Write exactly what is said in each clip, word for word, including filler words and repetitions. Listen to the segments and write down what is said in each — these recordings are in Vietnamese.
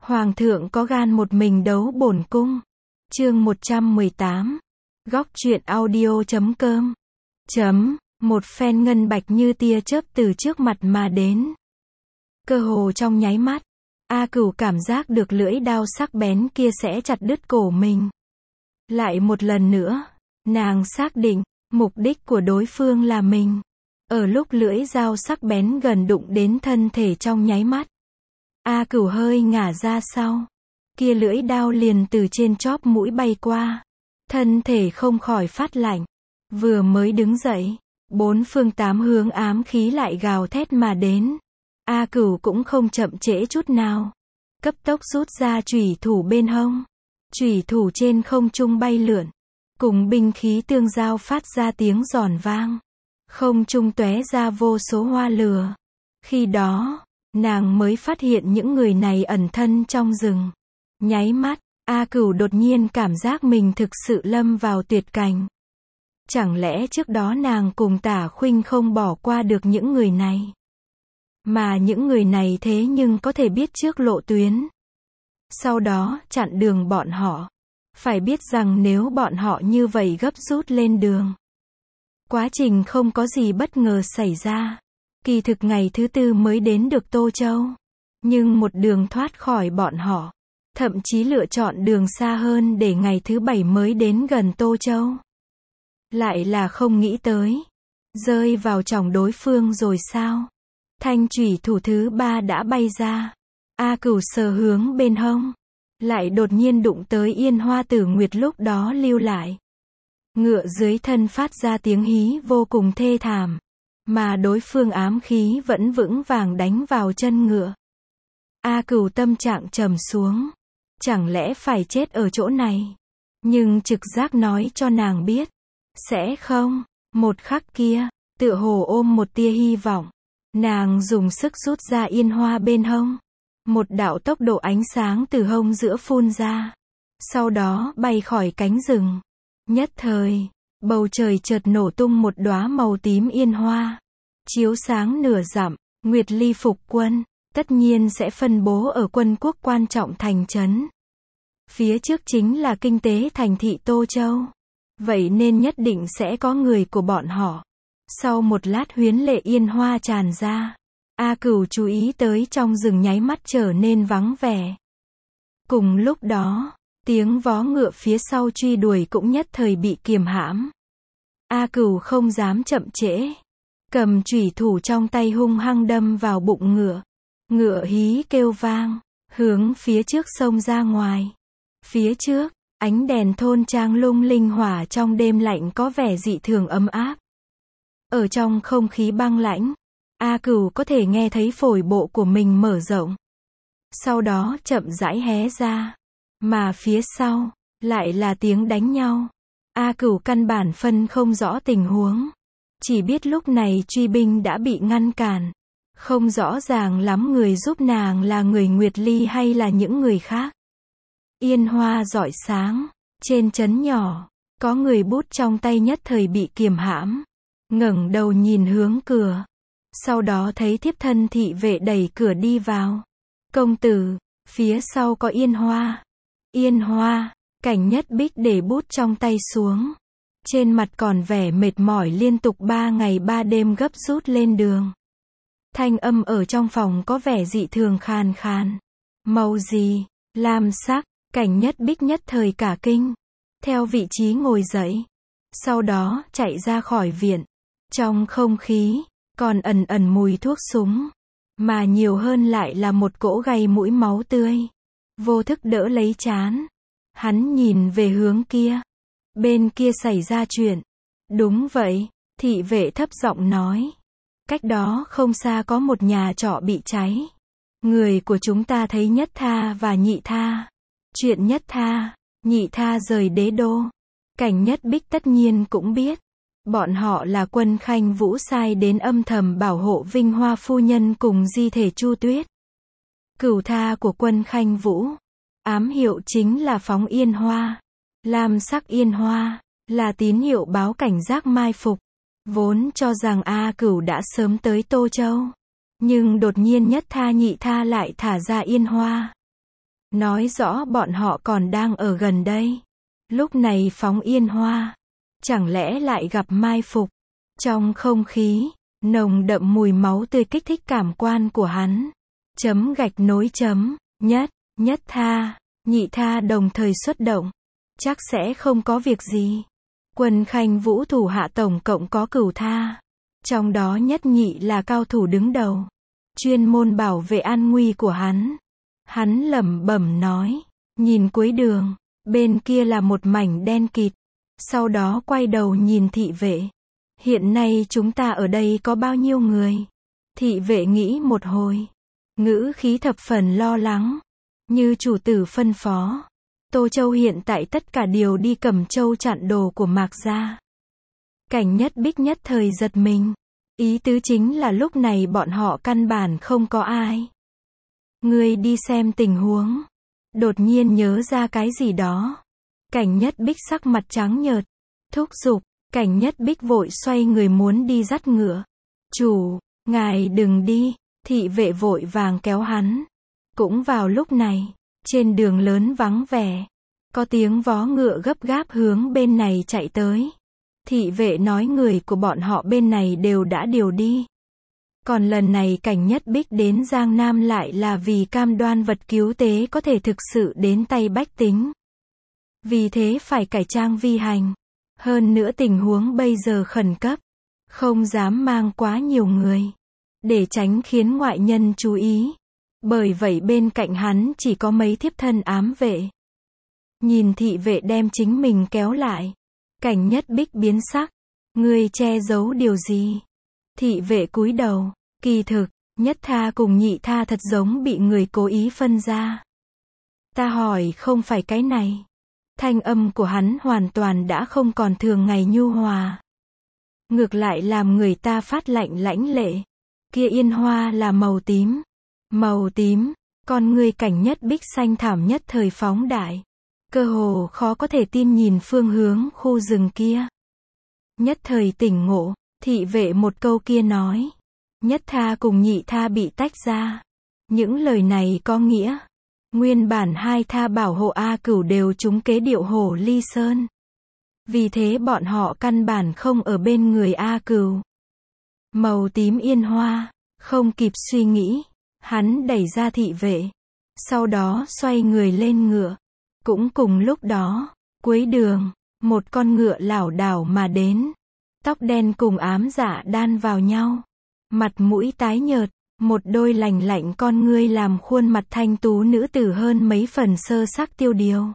Hoàng thượng có gan một mình đấu bổn cung. Chương một trăm mười tám. Góc truyện audio chấm com. Chấm, một phen ngân bạch như tia chớp từ trước mặt mà đến. Cơ hồ trong nháy mắt, A Cửu cảm giác được lưỡi đao sắc bén kia sẽ chặt đứt cổ mình. Lại một lần nữa, nàng xác định, mục đích của đối phương là mình. Ở lúc lưỡi dao sắc bén gần đụng đến thân thể trong nháy mắt, A Cửu hơi ngả ra sau. Kia lưỡi đao liền từ trên chóp mũi bay qua. Thân thể không khỏi phát lạnh. Vừa mới đứng dậy, bốn phương tám hướng ám khí lại gào thét mà đến. A Cửu cũng không chậm trễ chút nào. Cấp tốc rút ra chủy thủ bên hông. Chủy thủ trên không trung bay lượn. Cùng binh khí tương giao phát ra tiếng giòn vang. Không trung tóe ra vô số hoa lửa. Khi đó, nàng mới phát hiện những người này ẩn thân trong rừng. Nháy mắt, A Cửu đột nhiên cảm giác mình thực sự lâm vào tuyệt cảnh. Chẳng lẽ trước đó nàng cùng Tả Khuynh không bỏ qua được những người này? Mà những người này thế nhưng có thể biết trước lộ tuyến. Sau đó, chặn đường bọn họ. Phải biết rằng nếu bọn họ như vậy gấp rút lên đường, quá trình không có gì bất ngờ xảy ra. Kỳ thực ngày thứ tư mới đến được Tô Châu. Nhưng một đường thoát khỏi bọn họ. Thậm chí lựa chọn đường xa hơn để ngày thứ bảy mới đến gần Tô Châu. Lại là không nghĩ tới. Rơi vào chỏng đối phương rồi sao? Thanh chủy thủ thứ ba đã bay ra. A Cửu sờ hướng bên hông. Lại đột nhiên đụng tới Yên Hoa Tử Nguyệt lúc đó lưu lại. Ngựa dưới thân phát ra tiếng hí vô cùng thê thảm. Mà đối phương ám khí vẫn vững vàng đánh vào chân ngựa. A Cửu tâm trạng trầm xuống. Chẳng lẽ phải chết ở chỗ này? Nhưng trực giác nói cho nàng biết. Sẽ không. Một khắc kia, tựa hồ ôm một tia hy vọng. Nàng dùng sức rút ra yên hoa bên hông. Một đạo tốc độ ánh sáng từ hông giữa phun ra. Sau đó bay khỏi cánh rừng. Nhất thời, bầu trời chợt nổ tung một đóa màu tím yên hoa. Chiếu sáng nửa dặm, Nguyệt Ly phục quân, tất nhiên sẽ phân bố ở quân quốc quan trọng thành trấn. Phía trước chính là kinh tế thành thị Tô Châu. Vậy nên nhất định sẽ có người của bọn họ. Sau một lát huyến lệ yên hoa tràn ra. A Cửu chú ý tới trong rừng nháy mắt trở nên vắng vẻ. Cùng lúc đó, tiếng vó ngựa phía sau truy đuổi cũng nhất thời bị kiềm hãm. A Cửu không dám chậm trễ. Cầm chủy thủ trong tay hung hăng đâm vào bụng ngựa. Ngựa hí kêu vang, hướng phía trước xông ra ngoài. Phía trước, ánh đèn thôn trang lung linh hỏa trong đêm lạnh có vẻ dị thường ấm áp. Ở trong không khí băng lãnh, A Cửu có thể nghe thấy phổi bộ của mình mở rộng. Sau đó chậm rãi hé ra. Mà phía sau, lại là tiếng đánh nhau. A Cửu căn bản phân không rõ tình huống. Chỉ biết lúc này truy binh đã bị ngăn cản. Không rõ ràng lắm người giúp nàng là người Nguyệt Ly hay là những người khác. Yên hoa rọi sáng. Trên trấn nhỏ, có người bút trong tay nhất thời bị kiềm hãm. Ngẩng đầu nhìn hướng cửa. Sau đó thấy thiếp thân thị vệ đẩy cửa đi vào. Công tử, phía sau có Yên Hoa. Yên Hoa, Cảnh Nhất Bích để bút trong tay xuống. Trên mặt còn vẻ mệt mỏi liên tục ba ngày ba đêm gấp rút lên đường. Thanh âm ở trong phòng có vẻ dị thường khàn khàn. Màu gì? Lam sắc. Cảnh Nhất Bích nhất thời cả kinh. Theo vị trí ngồi dậy. Sau đó chạy ra khỏi viện. Trong không khí, còn ẩn ẩn mùi thuốc súng. Mà nhiều hơn lại là một cỗ gây mũi máu tươi. Vô thức đỡ lấy trán. Hắn nhìn về hướng kia. Bên kia xảy ra chuyện. Đúng vậy, thị vệ thấp giọng nói. Cách đó không xa có một nhà trọ bị cháy. Người của chúng ta thấy Nhất Tha và Nhị Tha. Chuyện Nhất Tha, Nhị Tha rời đế đô. Cảnh Nhất Bích tất nhiên cũng biết. Bọn họ là Quân Khanh Vũ sai đến âm thầm bảo hộ Vinh Hoa phu nhân cùng di thể Chu Tuyết. Cửu Tha của Quân Khanh Vũ. Ám hiệu chính là phóng yên hoa. Lam sắc yên hoa, là tín hiệu báo cảnh giác mai phục. Vốn cho rằng A Cửu đã sớm tới Tô Châu. Nhưng đột nhiên Nhất Tha Nhị Tha lại thả ra yên hoa. nói rõ bọn họ còn đang ở gần đây. Lúc này phóng yên hoa, chẳng lẽ lại gặp mai phục. Trong không khí, nồng đậm mùi máu tươi kích thích cảm quan của hắn. Chấm gạch nối chấm, nhất, nhất tha, nhị tha đồng thời xuất động. Chắc sẽ không có việc gì. Quân Khanh Vũ thủ hạ tổng cộng có cửu tha. Trong đó nhất nhị là cao thủ đứng đầu. Chuyên môn bảo vệ an nguy của hắn. Hắn lẩm bẩm nói. Nhìn cuối đường, bên kia là một mảnh đen kịt. Sau đó quay đầu nhìn thị vệ. Hiện nay chúng ta ở đây có bao nhiêu người? Thị vệ nghĩ một hồi. Ngữ khí thập phần lo lắng. Như chủ tử phân phó. Tô Châu hiện tại tất cả đều đi Cẩm Châu chặn đồ của Mạc gia. Cảnh Nhất Bích nhất thời giật mình. Ý tứ chính là lúc này bọn họ căn bản không có ai. Ngươi đi xem tình huống. Đột nhiên nhớ ra cái gì đó. Cảnh Nhất Bích sắc mặt trắng nhợt. Thúc giục. Cảnh Nhất Bích vội xoay người muốn đi dắt ngựa. Chủ, ngài đừng đi. Thị vệ vội vàng kéo hắn. Cũng vào lúc này, trên đường lớn vắng vẻ, có tiếng vó ngựa gấp gáp hướng bên này chạy tới. Thị vệ nói người của bọn họ bên này đều đã điều đi. Còn lần này Cảnh Nhất Bích đến Giang Nam lại là vì cam đoan vật cứu tế có thể thực sự đến tay bách tính. Vì thế phải cải trang vi hành. Hơn nữa tình huống bây giờ khẩn cấp, không dám mang quá nhiều người, để tránh khiến ngoại nhân chú ý. Bởi vậy bên cạnh hắn chỉ có mấy thiếp thân ám vệ. Nhìn thị vệ đem chính mình kéo lại. Cảnh Nhất Bích biến sắc. Ngươi che giấu điều gì? Thị vệ cúi đầu. Kỳ thực, nhất tha cùng nhị tha thật giống bị người cố ý phân ra. Ta hỏi không phải cái này. Thanh âm của hắn hoàn toàn đã không còn thường ngày nhu hòa. Ngược lại làm người ta phát lạnh lãnh lệ. Kia yên hoa là màu tím. Màu tím, con ngươi Cảnh Nhất Bích xanh thảm nhất thời phóng đại. Cơ hồ khó có thể tin nhìn phương hướng khu rừng kia. Nhất thời tỉnh ngộ, thị vệ một câu kia nói. Nhất tha cùng nhị tha bị tách ra. Những lời này có nghĩa. Nguyên bản hai tha bảo hộ A Cửu đều trúng kế điệu hổ ly sơn. Vì thế bọn họ căn bản không ở bên người A Cửu. Màu tím yên hoa, không kịp suy nghĩ. Hắn đẩy ra thị vệ. Sau đó xoay người lên ngựa. Cũng cùng lúc đó, cuối đường, một con ngựa lảo đảo mà đến. Tóc đen cùng ám dạ đan vào nhau. Mặt mũi tái nhợt, một đôi lành lạnh con ngươi làm khuôn mặt thanh tú nữ tử hơn mấy phần sơ sắc tiêu điều.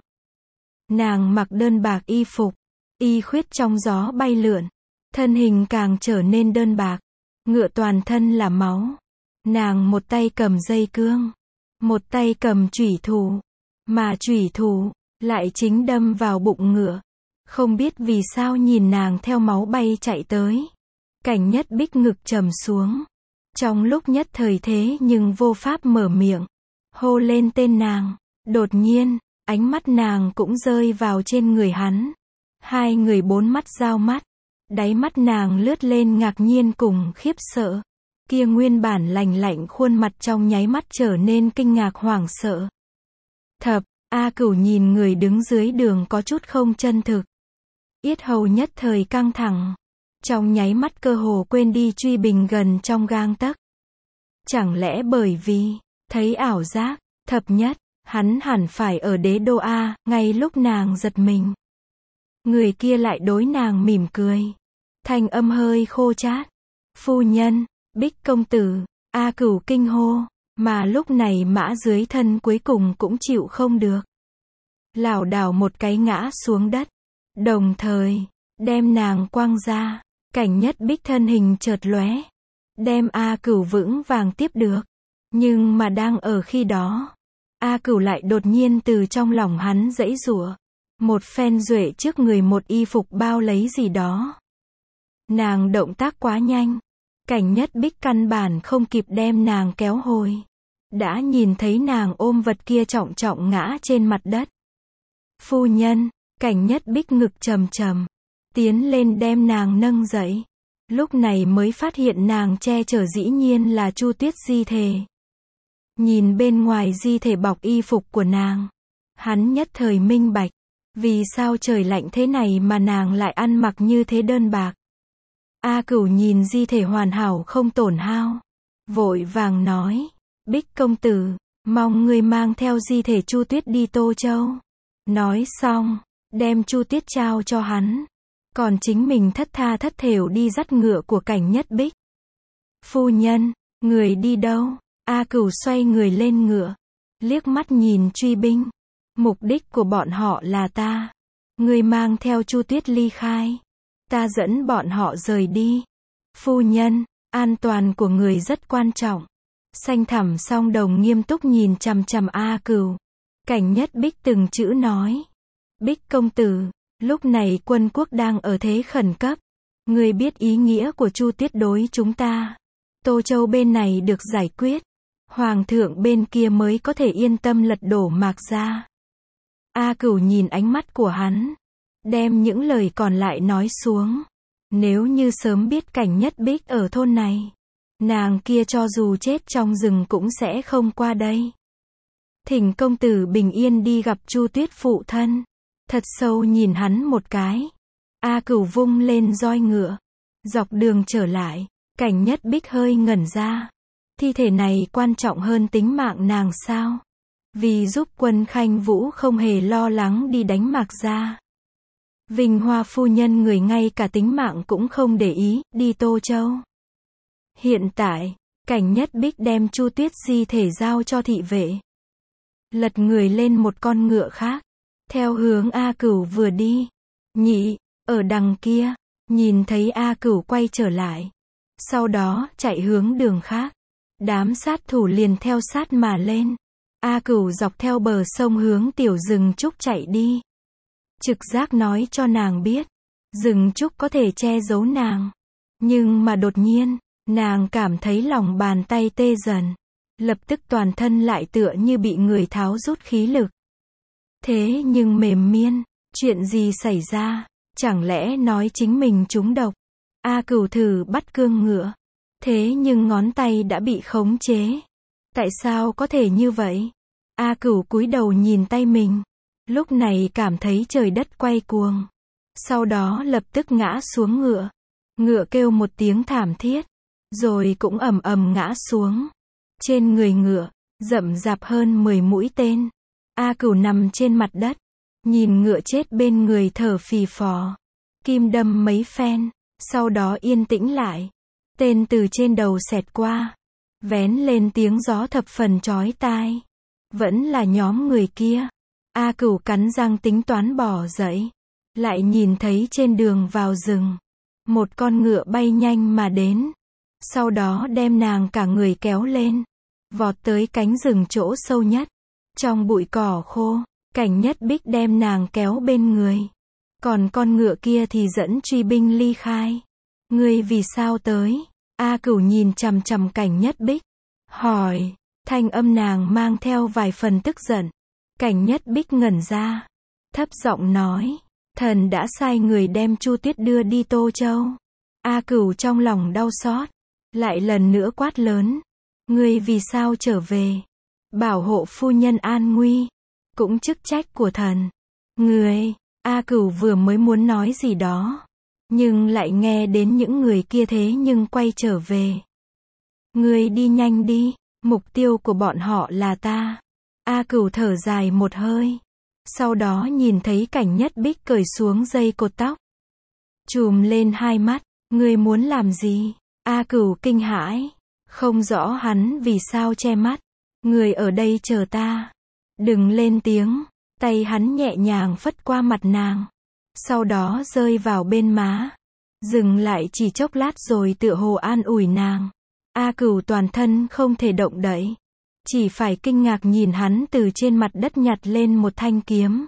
Nàng mặc đơn bạc y phục, y khuyết trong gió bay lượn. Thân hình càng trở nên đơn bạc. Ngựa toàn thân là máu. Nàng một tay cầm dây cương, một tay cầm chủy thủ, mà chủy thủ lại chính đâm vào bụng ngựa. Không biết vì sao nhìn nàng theo máu bay chạy tới. Cảnh Nhất Bích ngực trầm xuống. Trong lúc nhất thời thế nhưng vô pháp mở miệng. Hô lên tên nàng. Đột nhiên, ánh mắt nàng cũng rơi vào trên người hắn. Hai người bốn mắt giao mắt. Đáy mắt nàng lướt lên ngạc nhiên cùng khiếp sợ. Kia nguyên bản lành lạnh khuôn mặt trong nháy mắt trở nên kinh ngạc hoảng sợ. Thập, A Cửu nhìn người đứng dưới đường có chút không chân thực. Yết hầu nhất thời căng thẳng. Trong nháy mắt cơ hồ quên đi truy bình gần trong gang tấc. Chẳng lẽ bởi vì, thấy ảo giác, thập nhất, hắn hẳn phải ở đế đô A, ngay lúc nàng giật mình. Người kia lại đối nàng mỉm cười. Thanh âm hơi khô chát. Phu nhân. Bích công tử, A Cửu kinh hô, mà lúc này mã dưới thân cuối cùng cũng chịu không được. Lảo đảo một cái ngã xuống đất, đồng thời, đem nàng quăng ra. Cảnh Nhất Bích thân hình chợt lóe, đem A Cửu vững vàng tiếp được. Nhưng mà đang ở khi đó, A Cửu lại đột nhiên từ trong lòng hắn giãy giụa. Một phen duệ trước người một y phục bao lấy gì đó. Nàng động tác quá nhanh. Cảnh Nhất Bích căn bản không kịp đem nàng kéo hồi. Đã nhìn thấy nàng ôm vật kia trọng trọng ngã trên mặt đất. Phu nhân, Cảnh Nhất Bích ngực trầm trầm. Tiến lên đem nàng nâng dậy. Lúc này mới phát hiện nàng che chở dĩ nhiên là Chu Tuyết di thể. Nhìn bên ngoài di thể bọc y phục của nàng, hắn nhất thời minh bạch, vì sao trời lạnh thế này mà nàng lại ăn mặc như thế đơn bạc. A Cửu nhìn di thể hoàn hảo không tổn hao, vội vàng nói, Bích công tử, mong ngươi mang theo di thể Chu Tuyết đi Tô Châu. Nói xong, đem Chu Tuyết trao cho hắn, còn chính mình thất tha thất thểu đi dắt ngựa của Cảnh Nhất Bích. Phu nhân, người đi đâu? A Cửu xoay người lên ngựa, liếc mắt nhìn truy binh. Mục đích của bọn họ là ta. Ngươi mang theo Chu Tuyết ly khai. Ta dẫn bọn họ rời đi. Phu nhân, an toàn của người rất quan trọng. Xanh thẳm song đồng nghiêm túc nhìn chằm chằm A Cửu. Cảnh Nhất Bích từng chữ nói. Bích công tử, lúc này quân quốc đang ở thế khẩn cấp. Ngươi biết ý nghĩa của Chu Tuyết đối chúng ta. Tô Châu bên này được giải quyết, Hoàng thượng bên kia mới có thể yên tâm lật đổ Mạc gia. A Cửu nhìn ánh mắt của hắn, đem những lời còn lại nói xuống. Nếu như sớm biết Cảnh Nhất Bích ở thôn này, nàng kia cho dù chết trong rừng cũng sẽ không qua đây. Thỉnh công tử bình yên đi gặp Chu Tuyết phụ thân. Thật sâu nhìn hắn một cái. A Cửu vung lên roi ngựa, dọc đường trở lại. Cảnh Nhất Bích hơi ngẩn ra. Thi thể này quan trọng hơn tính mạng nàng sao? Vì giúp quân Khanh Vũ không hề lo lắng đi đánh Mạc gia. Vinh Hoa phu nhân người ngay cả tính mạng cũng không để ý, đi Tô Châu. Hiện tại, Cảnh Nhất Bích đem Chu Tuyết di thể giao cho thị vệ. Lật người lên một con ngựa khác, theo hướng A Cửu vừa đi. Nhị, ở đằng kia, nhìn thấy A Cửu quay trở lại. Sau đó, chạy hướng đường khác. Đám sát thủ liền theo sát mà lên. A Cửu dọc theo bờ sông hướng tiểu rừng trúc chạy đi. Trực giác nói cho nàng biết, rừng trúc có thể che giấu nàng. Nhưng mà đột nhiên, nàng cảm thấy lòng bàn tay tê dần. Lập tức toàn thân lại tựa như bị người tháo rút khí lực. Thế nhưng mềm miên, chuyện gì xảy ra? Chẳng lẽ nói chính mình trúng độc? A Cửu thử bắt cương ngựa. Thế nhưng ngón tay đã bị khống chế. Tại sao có thể như vậy? A Cửu cúi đầu nhìn tay mình. Lúc này cảm thấy trời đất quay cuồng. Sau đó lập tức ngã xuống ngựa. Ngựa kêu một tiếng thảm thiết. Rồi cũng ầm ầm ngã xuống. Trên người ngựa, rậm rạp hơn mười mũi tên. A Cửu nằm trên mặt đất. Nhìn ngựa chết bên người thở phì phò. Kim đâm mấy phen. Sau đó yên tĩnh lại. Tên từ trên đầu xẹt qua. Vén lên tiếng gió thập phần chói tai. Vẫn là nhóm người kia. A Cửu cắn răng tính toán bỏ dậy. Lại nhìn thấy trên đường vào rừng. Một con ngựa bay nhanh mà đến. Sau đó đem nàng cả người kéo lên. Vọt tới cánh rừng chỗ sâu nhất. Trong bụi cỏ khô, Cảnh Nhất Bích đem nàng kéo bên người. Còn con ngựa kia thì dẫn truy binh ly khai. Ngươi vì sao tới? A Cửu nhìn chằm chằm Cảnh Nhất Bích. Hỏi, thanh âm nàng mang theo vài phần tức giận. Cảnh Nhất Bích ngẩn ra. Thấp giọng nói, thần đã sai người đem Chu Tuyết đưa đi Tô Châu. A Cửu trong lòng đau xót. Lại lần nữa quát lớn. Ngươi vì sao trở về? Bảo hộ phu nhân an nguy. Cũng chức trách của thần. Ngươi, A Cửu vừa mới muốn nói gì đó. Nhưng lại nghe đến những người kia thế nhưng quay trở về. Ngươi đi nhanh đi, mục tiêu của bọn họ là ta. A Cửu thở dài một hơi. Sau đó nhìn thấy Cảnh Nhất Bích cởi xuống dây cột tóc. Chùm lên hai mắt, ngươi muốn làm gì? A Cửu kinh hãi. Không rõ hắn vì sao che mắt. Người ở đây chờ ta. Đừng lên tiếng. Tay hắn nhẹ nhàng phất qua mặt nàng. Sau đó rơi vào bên má. Dừng lại chỉ chốc lát rồi tựa hồ an ủi nàng. A Cửu toàn thân không thể động đậy. Chỉ phải kinh ngạc nhìn hắn từ trên mặt đất nhặt lên một thanh kiếm.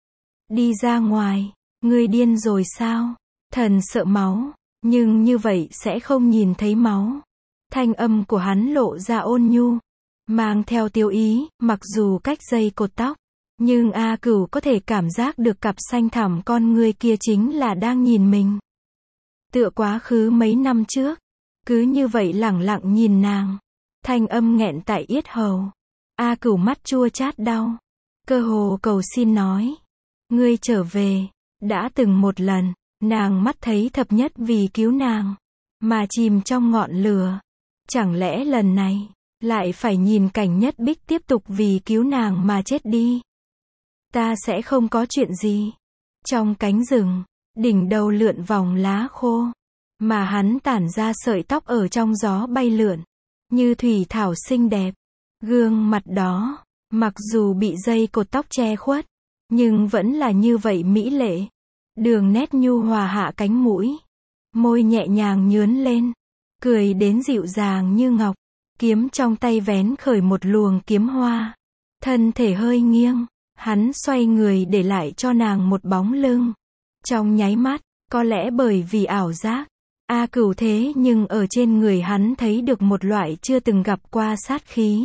Đi ra ngoài. Ngươi điên rồi sao? Thần sợ máu. Nhưng như vậy sẽ không nhìn thấy máu. Thanh âm của hắn lộ ra ôn nhu. Mang theo tiêu ý, mặc dù cách dây cột tóc. Nhưng A Cửu có thể cảm giác được cặp xanh thẳm con ngươi kia chính là đang nhìn mình. Tựa quá khứ mấy năm trước. Cứ như vậy lẳng lặng nhìn nàng. Thanh âm nghẹn tại yết hầu. A Cửu mắt chua chát đau, cơ hồ cầu xin nói. Ngươi trở về, đã từng một lần, nàng mắt thấy thập nhất vì cứu nàng, mà chìm trong ngọn lửa. Chẳng lẽ lần này, lại phải nhìn cảnh Nhất Bích tiếp tục vì cứu nàng mà chết đi. Ta sẽ không có chuyện gì. Trong cánh rừng, đỉnh đầu lượn vòng lá khô, mà hắn tản ra sợi tóc ở trong gió bay lượn, như thủy thảo xinh đẹp. Gương mặt đó, mặc dù bị dây cột tóc che khuất, nhưng vẫn là như vậy mỹ lệ. Đường nét nhu hòa hạ cánh mũi, môi nhẹ nhàng nhướn lên, cười đến dịu dàng như ngọc, kiếm trong tay vén khởi một luồng kiếm hoa. Thân thể hơi nghiêng, hắn xoay người để lại cho nàng một bóng lưng. Trong nháy mắt, có lẽ bởi vì ảo giác, A Cửu thế nhưng ở trên người hắn thấy được một loại chưa từng gặp qua sát khí.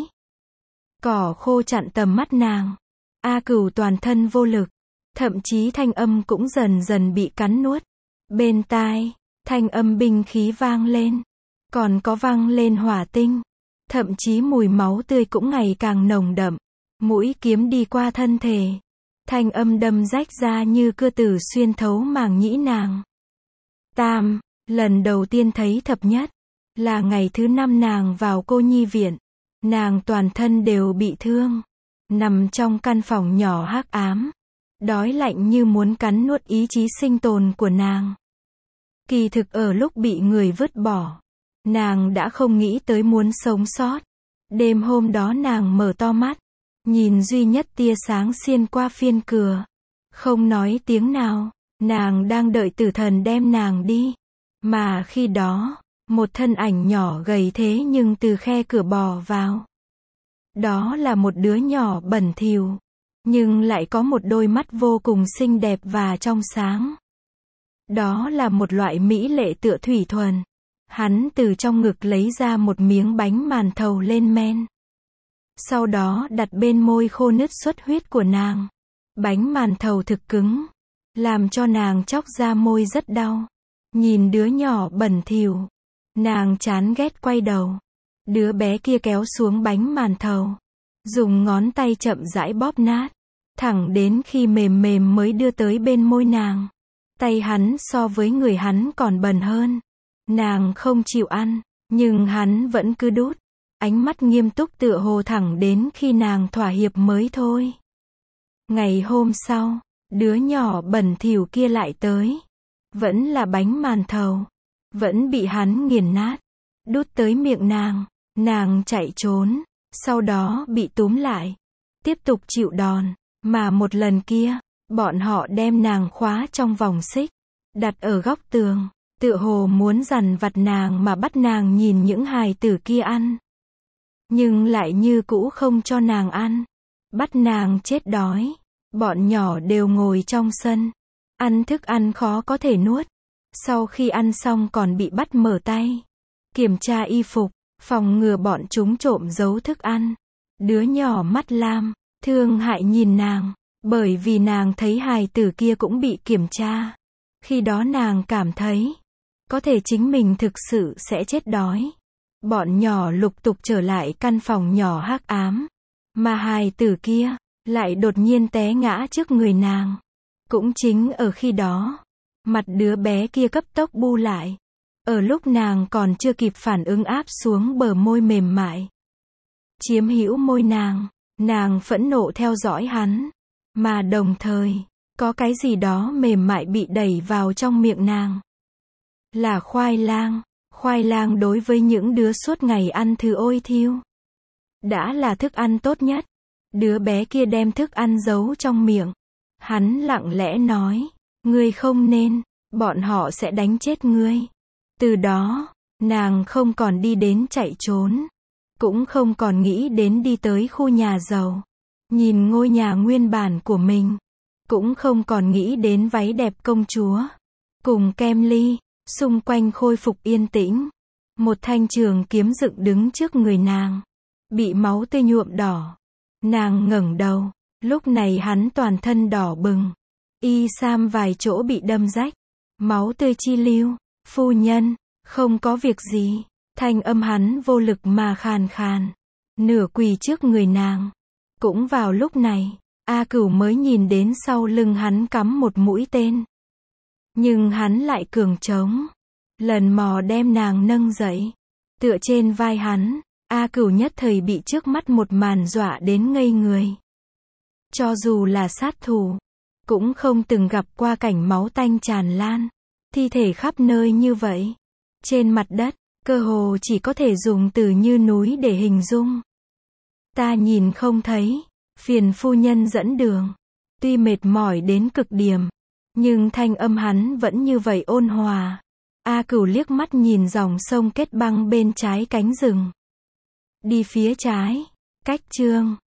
Cỏ khô chặn tầm mắt nàng. A Cửu toàn thân vô lực, thậm chí thanh âm cũng dần dần bị cắn nuốt. Bên tai, thanh âm binh khí vang lên, còn có vang lên hỏa tinh, thậm chí mùi máu tươi cũng ngày càng nồng đậm. Mũi kiếm đi qua thân thể, thanh âm đâm rách ra như cưa tử xuyên thấu màng nhĩ nàng. Tam, lần đầu tiên thấy thập nhất, là ngày thứ năm nàng vào cô nhi viện. Nàng toàn thân đều bị thương, nằm trong căn phòng nhỏ hắc ám, đói lạnh như muốn cắn nuốt ý chí sinh tồn của nàng. Kỳ thực ở lúc bị người vứt bỏ, nàng đã không nghĩ tới muốn sống sót. Đêm hôm đó nàng mở to mắt, nhìn duy nhất tia sáng xiên qua phiên cửa, không nói tiếng nào, nàng đang đợi tử thần đem nàng đi. Mà khi đó, một thân ảnh nhỏ gầy thế nhưng từ khe cửa bò vào. Đó là một đứa nhỏ bẩn thỉu, nhưng lại có một đôi mắt vô cùng xinh đẹp và trong sáng. Đó là một loại mỹ lệ tựa thủy thuần. Hắn từ trong ngực lấy ra một miếng bánh màn thầu lên men, sau đó đặt bên môi khô nứt xuất huyết của nàng. Bánh màn thầu thực cứng, làm cho nàng chóc ra môi rất đau. Nhìn đứa nhỏ bẩn thỉu, nàng chán ghét quay đầu. Đứa bé kia kéo xuống bánh màn thầu, dùng ngón tay chậm rãi bóp nát, thẳng đến khi mềm mềm mới đưa tới bên môi nàng. Tay hắn so với người hắn còn bẩn hơn. Nàng không chịu ăn, nhưng hắn vẫn cứ đút. Ánh mắt nghiêm túc tựa hồ thẳng đến khi nàng thỏa hiệp mới thôi. Ngày hôm sau, đứa nhỏ bẩn thỉu kia lại tới. Vẫn là bánh màn thầu, vẫn bị hắn nghiền nát, đút tới miệng nàng. Nàng chạy trốn, sau đó bị túm lại, tiếp tục chịu đòn. Mà một lần kia, bọn họ đem nàng khóa trong vòng xích, đặt ở góc tường, tựa hồ muốn dằn vặt nàng mà bắt nàng nhìn những hài tử kia ăn. Nhưng lại như cũ không cho nàng ăn, bắt nàng chết đói. Bọn nhỏ đều ngồi trong sân, ăn thức ăn khó có thể nuốt. Sau khi ăn xong còn bị bắt mở tay, kiểm tra y phục, phòng ngừa bọn chúng trộm giấu thức ăn. Đứa nhỏ mắt lam, thương hại nhìn nàng, bởi vì nàng thấy hài tử kia cũng bị kiểm tra. Khi đó nàng cảm thấy, có thể chính mình thực sự sẽ chết đói. Bọn nhỏ lục tục trở lại căn phòng nhỏ hắc ám, mà hài tử kia lại đột nhiên té ngã trước người nàng. Cũng chính ở khi đó, mặt đứa bé kia cấp tốc bu lại. Ở lúc nàng còn chưa kịp phản ứng áp xuống bờ môi mềm mại, chiếm hữu môi nàng. Nàng phẫn nộ theo dõi hắn, mà đồng thời, có cái gì đó mềm mại bị đẩy vào trong miệng nàng. Là khoai lang. Khoai lang đối với những đứa suốt ngày ăn thứ ôi thiêu, đã là thức ăn tốt nhất. Đứa bé kia đem thức ăn giấu trong miệng. Hắn lặng lẽ nói, ngươi không nên, bọn họ sẽ đánh chết ngươi. Từ đó, nàng không còn đi đến chạy trốn, cũng không còn nghĩ đến đi tới khu nhà giàu, nhìn ngôi nhà nguyên bản của mình, cũng không còn nghĩ đến váy đẹp công chúa, cùng kem ly. Xung quanh khôi phục yên tĩnh. Một thanh trường kiếm dựng đứng trước người nàng, bị máu tươi nhuộm đỏ. Nàng ngẩng đầu, lúc này hắn toàn thân đỏ bừng, y sam vài chỗ bị đâm rách, máu tươi chi lưu. Phu nhân, không có việc gì. Thanh âm hắn vô lực mà khàn khàn. nửa quỳ trước người nàng. Cũng vào lúc này, A Cửu mới nhìn đến sau lưng hắn cắm một mũi tên. Nhưng hắn lại cường trống, lần mò đem nàng nâng dậy, tựa trên vai hắn. A Cửu nhất thời bị trước mắt một màn dọa đến ngây người. Cho dù là sát thủ, cũng không từng gặp qua cảnh máu tanh tràn lan, thi thể khắp nơi như vậy. Trên mặt đất, cơ hồ chỉ có thể dùng từ như núi để hình dung. Ta nhìn không thấy, phiền phu nhân dẫn đường. Tuy mệt mỏi đến cực điểm, nhưng thanh âm hắn vẫn như vậy ôn hòa. A Cửu liếc mắt nhìn dòng sông kết băng bên trái cánh rừng. Đi phía trái, cách chương